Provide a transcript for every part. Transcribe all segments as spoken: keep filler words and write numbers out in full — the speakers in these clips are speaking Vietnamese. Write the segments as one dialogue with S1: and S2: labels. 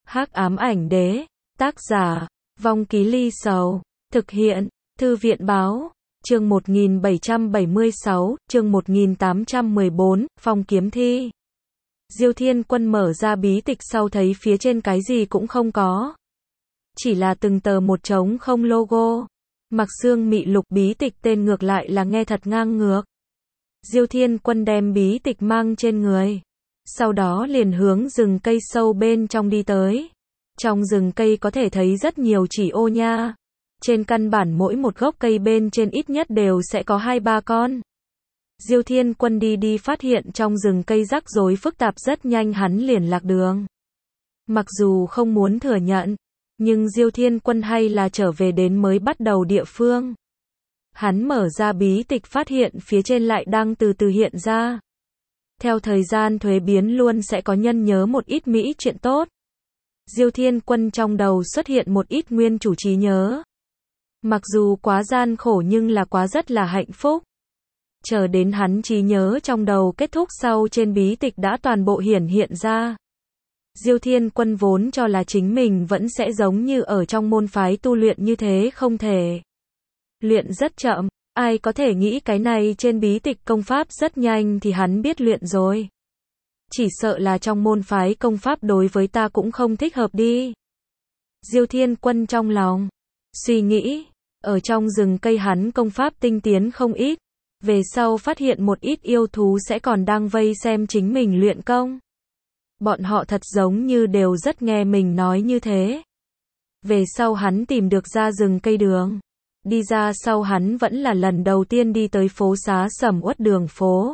S1: Hắc ám ảnh đế, tác giả, Vong Ký Ly Sầu, thực hiện, Thư viện báo, chương một nghìn bảy trăm bảy mươi sáu, chương một nghìn tám trăm mười bốn, Phong kiếm thi. Diêu Thiên Quân mở ra bí tịch sau thấy phía trên cái gì cũng không có. Chỉ là từng tờ một trống không logo. Mặc xương mị lục bí tịch tên ngược lại là nghe thật ngang ngược. Diêu Thiên Quân đem bí tịch mang trên người. Sau đó liền hướng rừng cây sâu bên trong đi tới. Trong rừng cây có thể thấy rất nhiều chỉ ô nha. Trên căn bản mỗi một gốc cây bên trên ít nhất đều sẽ có hai ba con. Diêu Thiên Quân đi đi phát hiện trong rừng cây rắc rối phức tạp, rất nhanh hắn liền lạc đường. Mặc dù không muốn thừa nhận, nhưng Diêu Thiên Quân hay là trở về đến mới bắt đầu địa phương. Hắn mở ra bí tịch phát hiện phía trên lại đang từ từ hiện ra. Theo thời gian thuế biến luôn sẽ có nhân nhớ một ít mỹ chuyện tốt. Diêu Thiên Quân trong đầu xuất hiện một ít nguyên chủ trí nhớ. Mặc dù quá gian khổ nhưng là quá rất là hạnh phúc. Chờ đến hắn trí nhớ trong đầu kết thúc sau trên bí tịch đã toàn bộ hiển hiện ra. Diêu Thiên Quân vốn cho là chính mình vẫn sẽ giống như ở trong môn phái tu luyện như thế, không thể. Luyện rất chậm, ai có thể nghĩ cái này trên bí tịch công pháp rất nhanh thì hắn biết luyện rồi. Chỉ sợ là trong môn phái công pháp đối với ta cũng không thích hợp đi. Diêu Thiên Quân trong lòng suy nghĩ, ở trong rừng cây hắn công pháp tinh tiến không ít. Về sau phát hiện một ít yêu thú sẽ còn đang vây xem chính mình luyện công. Bọn họ thật giống như đều rất nghe mình nói như thế. Về sau hắn tìm được ra rừng cây đường. Đi ra sau hắn vẫn là lần đầu tiên đi tới phố xá sầm uất đường phố.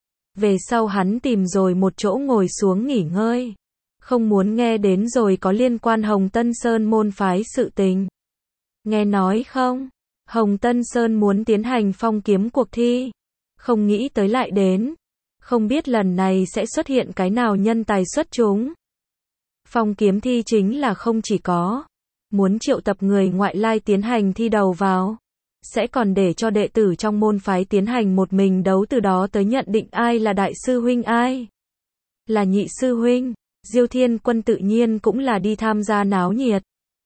S1: Về sau hắn tìm rồi một chỗ ngồi xuống nghỉ ngơi. Không muốn nghe đến rồi có liên quan Hồng Tân Sơn môn phái sự tình. Nghe nói không? Hồng Tân Sơn muốn tiến hành phong kiếm cuộc thi. Không nghĩ tới lại đến. Không biết lần này sẽ xuất hiện cái nào nhân tài xuất chúng. Phong kiếm thi chính là không chỉ có muốn triệu tập người ngoại lai tiến hành thi đầu vào. Sẽ còn để cho đệ tử trong môn phái tiến hành một mình đấu, từ đó tới nhận định ai là đại sư huynh, ai là nhị sư huynh. Diêu Thiên Quân tự nhiên cũng là đi tham gia náo nhiệt.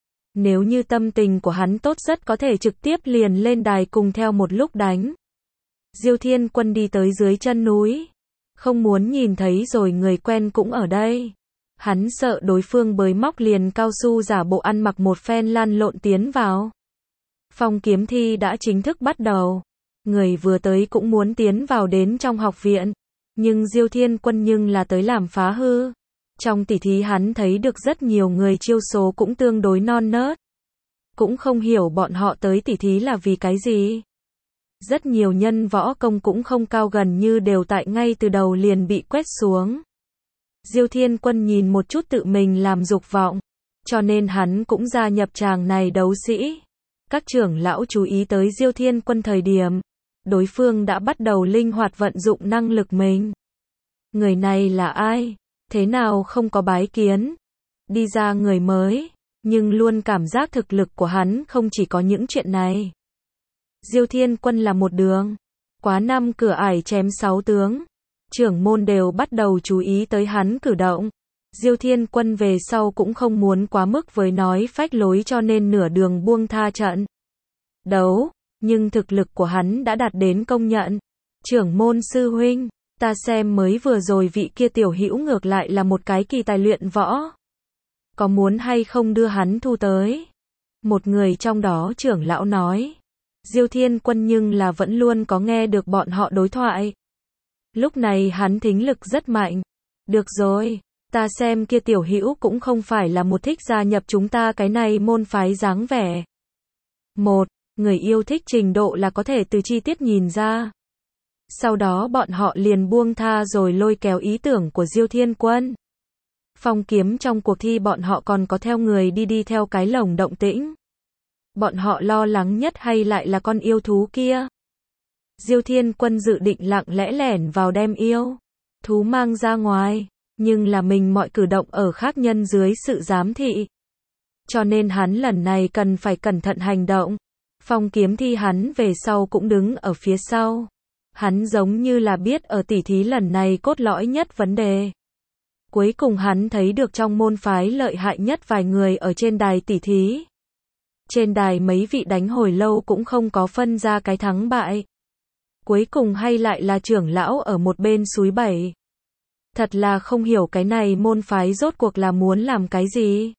S1: Nếu như tâm tình của hắn tốt rất có thể trực tiếp liền lên đài cùng theo một lúc đánh. Diêu Thiên Quân đi tới dưới chân núi. Không muốn nhìn thấy rồi người quen cũng ở đây. Hắn sợ đối phương bới móc liền cao su giả bộ ăn mặc một phen lăn lộn tiến vào. Phong kiếm thi đã chính thức bắt đầu. Người vừa tới cũng muốn tiến vào đến trong học viện. Nhưng Diêu Thiên Quân nhưng là tới làm phá hư. Trong tỉ thí hắn thấy được rất nhiều người chiêu số cũng tương đối non nớt. Cũng không hiểu bọn họ tới tỉ thí là vì cái gì. Rất nhiều nhân võ công cũng không cao, gần như đều tại ngay từ đầu liền bị quét xuống. Diêu Thiên Quân nhìn một chút tự mình làm dục vọng. Cho nên hắn cũng gia nhập tràng này đấu sĩ. Các trưởng lão chú ý tới Diêu Thiên Quân thời điểm. Đối phương đã bắt đầu linh hoạt vận dụng năng lực mình. Người này là ai? Thế nào không có bái kiến? Đi ra người mới. Nhưng luôn cảm giác thực lực của hắn không chỉ có những chuyện này. Diêu Thiên Quân là một đường. Quá năm cửa ải chém sáu tướng. Trưởng môn đều bắt đầu chú ý tới hắn cử động. Diêu Thiên Quân về sau cũng không muốn quá mức với nói phách lối, cho nên nửa đường buông tha trận đấu. Nhưng thực lực của hắn đã đạt đến công nhận. Trưởng môn sư huynh, ta xem mới vừa rồi vị kia tiểu hữu ngược lại là một cái kỳ tài luyện võ. Có muốn hay không đưa hắn thu tới? Một người trong đó trưởng lão nói. Diêu Thiên Quân nhưng là vẫn luôn có nghe được bọn họ đối thoại. Lúc này hắn thính lực rất mạnh. Được rồi, ta xem kia tiểu hữu cũng không phải là một thích gia nhập chúng ta cái này môn phái dáng vẻ. Một, người yêu thích trình độ là có thể từ chi tiết nhìn ra. Sau đó bọn họ liền buông tha rồi lôi kéo ý tưởng của Diêu Thiên Quân. Phong kiếm trong cuộc thi bọn họ còn có theo người đi đi theo cái lồng động tĩnh. Bọn họ lo lắng nhất hay lại là con yêu thú kia. Diêu Thiên Quân dự định lặng lẽ lẻn vào đem yêu thú mang ra ngoài, nhưng là mình mọi cử động ở khác nhân dưới sự giám thị. Cho nên hắn lần này cần phải cẩn thận hành động. Phong kiếm thi hắn về sau cũng đứng ở phía sau. Hắn giống như là biết ở tỉ thí lần này cốt lõi nhất vấn đề. Cuối cùng hắn thấy được trong môn phái lợi hại nhất vài người ở trên đài tỉ thí. Trên đài mấy vị đánh hồi lâu cũng không có phân ra cái thắng bại. Cuối cùng hay lại là trưởng lão ở một bên súi bẩy. Thật là không hiểu cái này môn phái rốt cuộc là muốn làm cái gì.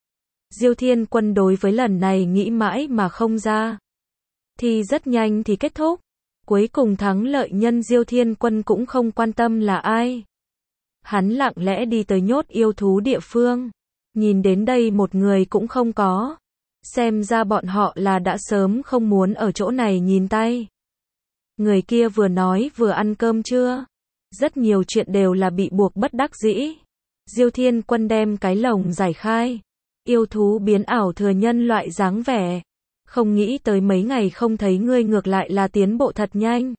S1: Diêu Thiên Quân đối với lần này nghĩ mãi mà không ra. Thì rất nhanh thì kết thúc. Cuối cùng thắng lợi nhân Diêu Thiên Quân cũng không quan tâm là ai. Hắn lặng lẽ đi tới nhốt yêu thú địa phương. Nhìn đến đây một người cũng không có. Xem ra bọn họ là đã sớm không muốn ở chỗ này nhìn tay. Người kia vừa nói vừa ăn cơm chưa? Rất nhiều chuyện đều là bị buộc bất đắc dĩ. Diêu Thiên Quân đem cái lồng giải khai. Yêu thú biến ảo thừa nhân loại dáng vẻ. Không nghĩ tới mấy ngày không thấy ngươi ngược lại là tiến bộ thật nhanh.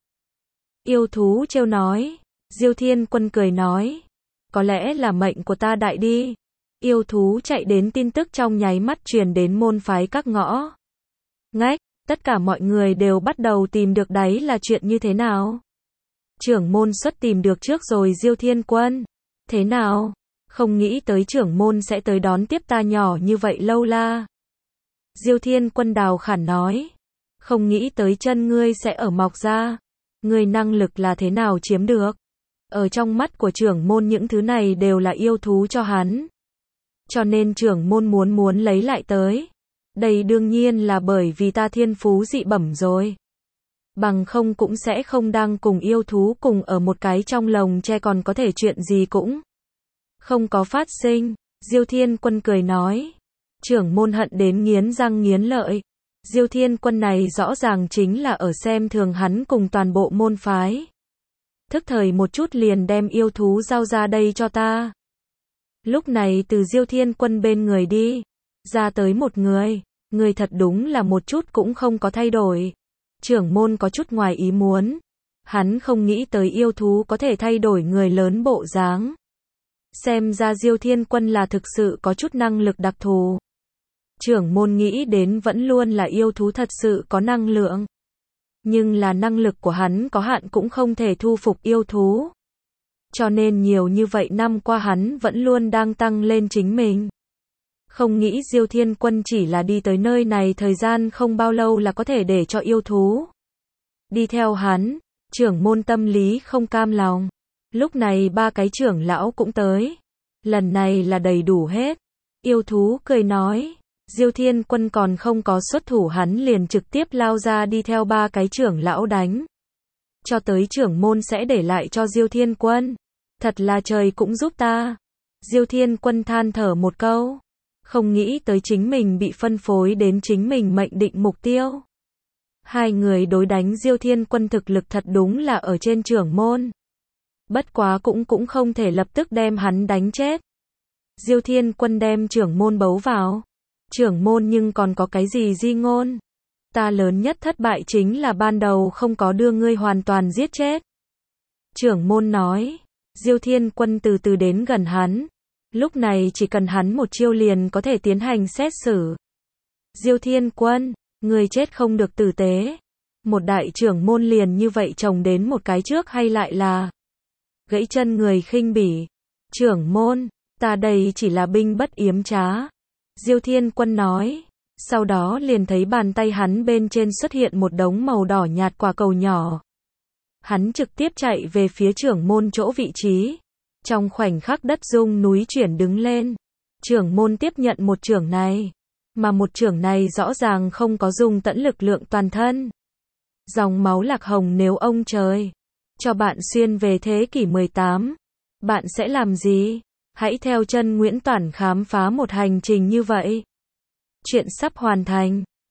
S1: Yêu thú trêu nói. Diêu Thiên Quân cười nói. Có lẽ là mệnh của ta đại đi. Yêu thú chạy đến tin tức trong nháy mắt truyền đến môn phái các ngõ. Ngách, tất cả mọi người đều bắt đầu tìm được đấy là chuyện như thế nào. Trưởng môn xuất tìm được trước rồi Diêu Thiên Quân. Thế nào? Không nghĩ tới trưởng môn sẽ tới đón tiếp ta nhỏ như vậy lâu la. Diêu Thiên Quân đào khản nói. Không nghĩ tới chân ngươi sẽ ở mọc ra. Ngươi năng lực là thế nào chiếm được? Ở trong mắt của trưởng môn những thứ này đều là yêu thú cho hắn. Cho nên trưởng môn muốn muốn lấy lại tới. Đây đương nhiên là bởi vì ta thiên phú dị bẩm rồi. Bằng không cũng sẽ không đang cùng yêu thú cùng ở một cái trong lồng tre còn có thể chuyện gì cũng không có phát sinh. Diêu Thiên Quân cười nói. Trưởng môn hận đến nghiến răng nghiến lợi. Diêu Thiên Quân này rõ ràng chính là ở xem thường hắn cùng toàn bộ môn phái. Thức thời một chút liền đem yêu thú giao ra đây cho ta. Lúc này từ Diêu Thiên Quân bên người đi ra tới một người. Người thật đúng là một chút cũng không có thay đổi. Trưởng môn có chút ngoài ý muốn. Hắn không nghĩ tới yêu thú có thể thay đổi người lớn bộ dáng. Xem ra Diêu Thiên Quân là thực sự có chút năng lực đặc thù. Trưởng môn nghĩ đến vẫn luôn là yêu thú thật sự có năng lượng. Nhưng là năng lực của hắn có hạn cũng không thể thu phục yêu thú. Cho nên nhiều như vậy năm qua hắn vẫn luôn đang tăng lên chính mình. Không nghĩ Diêu Thiên Quân chỉ là đi tới nơi này thời gian không bao lâu là có thể để cho yêu thú đi theo hắn. Trưởng môn tâm lý không cam lòng. Lúc này ba cái trưởng lão cũng tới. Lần này là đầy đủ hết. Yêu thú cười nói. Diêu Thiên Quân còn không có xuất thủ hắn liền trực tiếp lao ra đi theo ba cái trưởng lão đánh. Cho tới trưởng môn sẽ để lại cho Diêu Thiên Quân. Thật là trời cũng giúp ta. Diêu Thiên Quân than thở một câu. Không nghĩ tới chính mình bị phân phối đến chính mình mệnh định mục tiêu. Hai người đối đánh Diêu Thiên Quân thực lực thật đúng là ở trên trưởng môn. Bất quá cũng cũng không thể lập tức đem hắn đánh chết. Diêu Thiên Quân đem trưởng môn bấu vào. Trưởng môn nhưng còn có cái gì di ngôn? Ta lớn nhất thất bại chính là ban đầu không có đưa ngươi hoàn toàn giết chết. Trưởng môn nói. Diêu Thiên Quân từ từ đến gần hắn. Lúc này chỉ cần hắn một chiêu liền có thể tiến hành xét xử. Diêu Thiên Quân, người chết không được tử tế. Một đại trưởng môn liền như vậy chồng đến một cái trước hay lại là gãy chân người khinh bỉ. Trưởng môn, ta đây chỉ là binh bất yếm trá. Diêu Thiên Quân nói. Sau đó liền thấy bàn tay hắn bên trên xuất hiện một đống màu đỏ nhạt quả cầu nhỏ. Hắn trực tiếp chạy về phía trưởng môn chỗ vị trí. Trong khoảnh khắc đất rung núi chuyển đứng lên. Trưởng môn tiếp nhận một trưởng này. Mà một trưởng này rõ ràng không có dùng tận lực lượng toàn thân. Dòng máu lạc hồng nếu ông trời cho bạn xuyên về thế kỷ mười tám. Bạn sẽ làm gì? Hãy theo chân Nguyễn Toản khám phá một hành trình như vậy. Chuyện sắp hoàn thành.